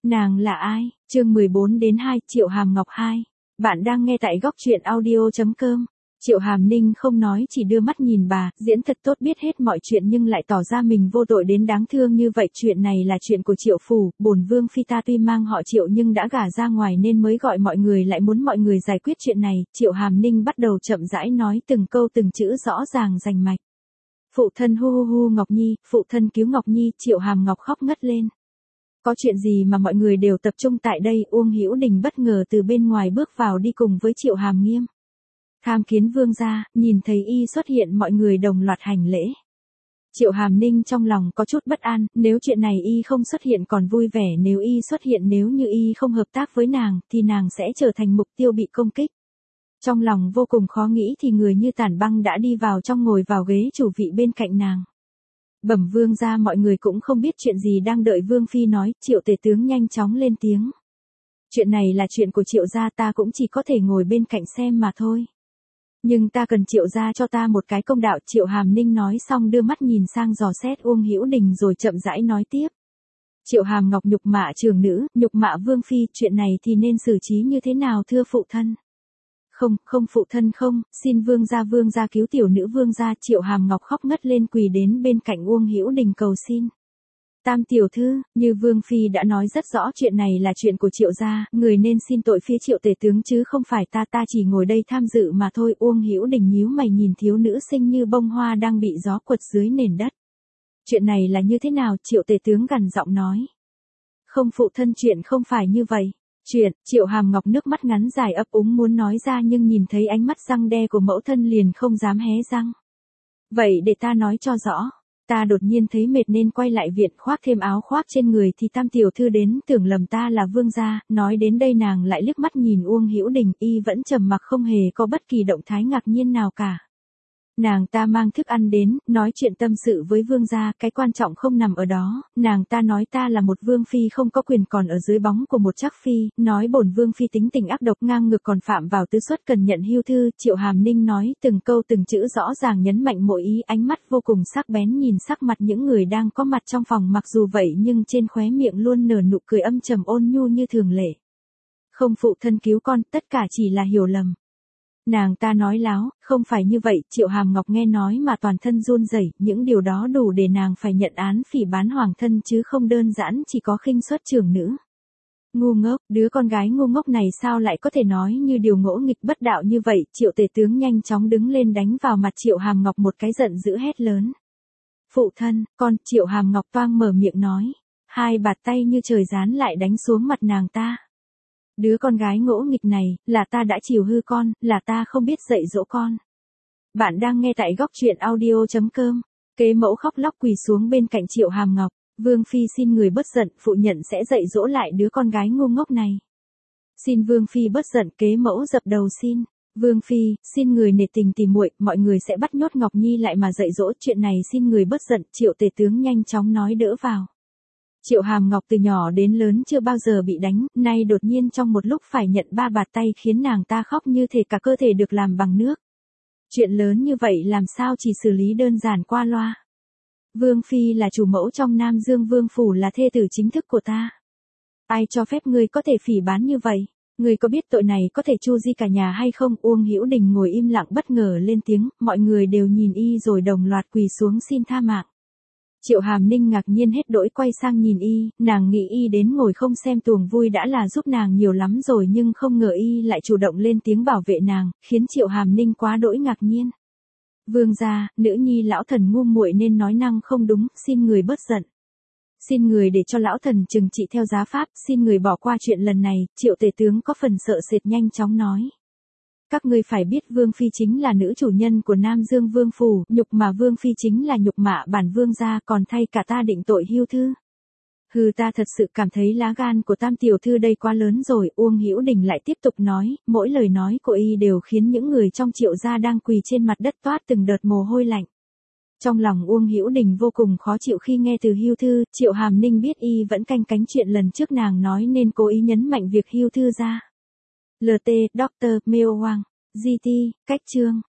Nàng là ai? Chương 14 đến 2, Triệu Hàm Ngọc 2. Bạn đang nghe tại góc truyện audio.com. Triệu Hàm Ninh không nói, chỉ đưa mắt nhìn bà, diễn thật tốt, biết hết mọi chuyện nhưng lại tỏ ra mình vô tội đến đáng thương như vậy. Chuyện này là chuyện của Triệu phủ, bổn vương phi ta tuy mang họ Triệu nhưng đã gả ra ngoài nên mới gọi mọi người lại, muốn mọi người giải quyết chuyện này. Triệu Hàm Ninh bắt đầu chậm rãi nói từng câu từng chữ rõ ràng rành mạch. Phụ thân hu hu hu Ngọc Nhi, phụ thân cứu Ngọc Nhi. Triệu Hàm Ngọc khóc ngất lên. Có chuyện gì mà mọi người đều tập trung tại đây? Uông Hữu Đình bất ngờ từ bên ngoài bước vào đi cùng với Triệu Hàm Nghiêm. Tham kiến vương gia, nhìn thấy y xuất hiện mọi người đồng loạt hành lễ. Triệu Hàm Ninh trong lòng có chút bất an, nếu chuyện này y không xuất hiện còn vui vẻ, nếu y xuất hiện, nếu như y không hợp tác với nàng, thì nàng sẽ trở thành mục tiêu bị công kích. Trong lòng vô cùng khó nghĩ thì người như Tản Băng đã đi vào trong, ngồi vào ghế chủ vị bên cạnh nàng. Bẩm vương gia, mọi người cũng không biết chuyện gì đang đợi vương phi nói. Triệu tể tướng nhanh chóng lên tiếng. Chuyện này là chuyện của Triệu gia, ta cũng chỉ có thể ngồi bên cạnh xem mà thôi. Nhưng ta cần Triệu gia cho ta một cái công đạo. Triệu Hàm Ninh nói xong đưa mắt nhìn sang dò xét Uông Hữu Đình rồi chậm rãi nói tiếp. Triệu Hàm Ngọc nhục mạ trưởng nữ, nhục mạ vương phi, chuyện này thì nên xử trí như thế nào thưa phụ thân? Không phụ thân không, xin vương gia cứu tiểu nữ vương gia. Triệu Hàm Ngọc khóc ngất lên, quỳ đến bên cạnh Uông Hữu Đình cầu xin. Tam tiểu thư, như vương phi đã nói rất rõ, chuyện này là chuyện của Triệu gia, người nên xin tội phía Triệu tể tướng chứ không phải ta chỉ ngồi đây tham dự mà thôi. Uông Hữu Đình nhíu mày nhìn thiếu nữ xinh như bông hoa đang bị gió quật dưới nền đất. Chuyện này là như thế nào? Triệu tể tướng gằn giọng nói. Không phụ thân, chuyện không phải như vậy. Triệu Hàm Ngọc nước mắt ngắn dài ấp úng muốn nói ra nhưng nhìn thấy ánh mắt răng đe của mẫu thân liền không dám hé răng. Vậy để ta nói cho rõ. Ta đột nhiên thấy mệt nên quay lại viện, khoác thêm áo khoác trên người thì Tam tiểu thư đến, tưởng lầm ta là vương gia. Nói đến đây nàng lại liếc mắt nhìn Uông Hữu Đình, y vẫn trầm mặc không hề có bất kỳ động thái ngạc nhiên nào cả. Nàng ta mang thức ăn đến, nói chuyện tâm sự với vương gia, cái quan trọng không nằm ở đó. Nàng ta nói ta là một vương phi không có quyền, còn ở dưới bóng của một trắc phi, nói bổn vương phi tính tình ác độc ngang ngược, còn phạm vào tứ xuất, cần nhận hưu thư. Triệu Hàm Ninh nói từng câu từng chữ rõ ràng, nhấn mạnh mỗi ý, ánh mắt vô cùng sắc bén nhìn sắc mặt những người đang có mặt trong phòng. Mặc dù vậy nhưng trên khóe miệng luôn nở nụ cười âm trầm ôn nhu như thường lệ. Không phụ thân cứu con, tất cả chỉ là hiểu lầm. Nàng ta nói láo, không phải như vậy. Triệu Hàm Ngọc nghe nói mà toàn thân run rẩy, những điều đó đủ để nàng phải nhận án phỉ báng hoàng thân chứ không đơn giản chỉ có khinh suất trưởng nữ. Ngu ngốc, đứa con gái ngu ngốc này sao lại có thể nói như điều ngỗ nghịch bất đạo như vậy? Triệu tể tướng nhanh chóng đứng lên đánh vào mặt Triệu Hàm Ngọc một cái, giận dữ hét lớn. Phụ thân, con. Triệu Hàm Ngọc toang mở miệng nói. Hai bạt tay như trời giáng lại đánh xuống mặt nàng ta. Đứa con gái ngỗ nghịch này, là ta đã chiều hư con, là ta không biết dạy dỗ con. Bạn đang nghe tại góc truyện audio.com. Kế mẫu khóc lóc quỳ xuống bên cạnh Triệu Hàm Ngọc. Vương phi xin người bớt giận, phụ nhận sẽ dạy dỗ lại đứa con gái ngu ngốc này. Xin vương phi bớt giận. Kế mẫu dập đầu xin. Vương phi, xin người nể tình tỉ muội, mọi người sẽ bắt nhốt Ngọc Nhi lại mà dạy dỗ, chuyện này xin người bớt giận. Triệu tể tướng nhanh chóng nói đỡ vào. Triệu Hàm Ngọc từ nhỏ đến lớn chưa bao giờ bị đánh, nay đột nhiên trong một lúc phải nhận ba bạt tay khiến nàng ta khóc như thể cả cơ thể được làm bằng nước. Chuyện lớn như vậy làm sao chỉ xử lý đơn giản qua loa. Vương phi là chủ mẫu trong Nam Dương Vương phủ, là thê tử chính thức của ta. Ai cho phép ngươi có thể phỉ báng như vậy? Ngươi có biết tội này có thể chu di cả nhà hay không? Uông Hữu Đình ngồi im lặng bất ngờ lên tiếng, mọi người đều nhìn y rồi đồng loạt quỳ xuống xin tha mạng. Triệu Hàm Ninh ngạc nhiên hết đỗi quay sang nhìn y, nàng nghĩ y đến ngồi không xem tuồng vui đã là giúp nàng nhiều lắm rồi, nhưng không ngờ y lại chủ động lên tiếng bảo vệ nàng, khiến Triệu Hàm Ninh quá đỗi ngạc nhiên. Vương gia, nữ nhi lão thần ngu muội nên nói năng không đúng, xin người bớt giận. Xin người để cho lão thần trừng trị theo giá pháp, xin người bỏ qua chuyện lần này. Triệu tể tướng có phần sợ sệt nhanh chóng nói. Các ngươi phải biết vương phi chính là nữ chủ nhân của Nam Dương Vương phủ, nhục mà vương phi chính là nhục mạ bản vương gia, còn thay cả ta định tội hưu thư. Hừ, ta thật sự cảm thấy lá gan của Tam tiểu thư đây quá lớn rồi. Uông Hữu Đình lại tiếp tục nói, mỗi lời nói của y đều khiến những người trong Triệu gia đang quỳ trên mặt đất toát từng đợt mồ hôi lạnh. Trong lòng Uông Hữu Đình vô cùng khó chịu khi nghe từ hưu thư. Triệu Hàm Ninh biết y vẫn canh cánh chuyện lần trước nàng nói nên cố ý nhấn mạnh việc hưu thư ra. LT, Dr. Meo Wang, GT, cách chương.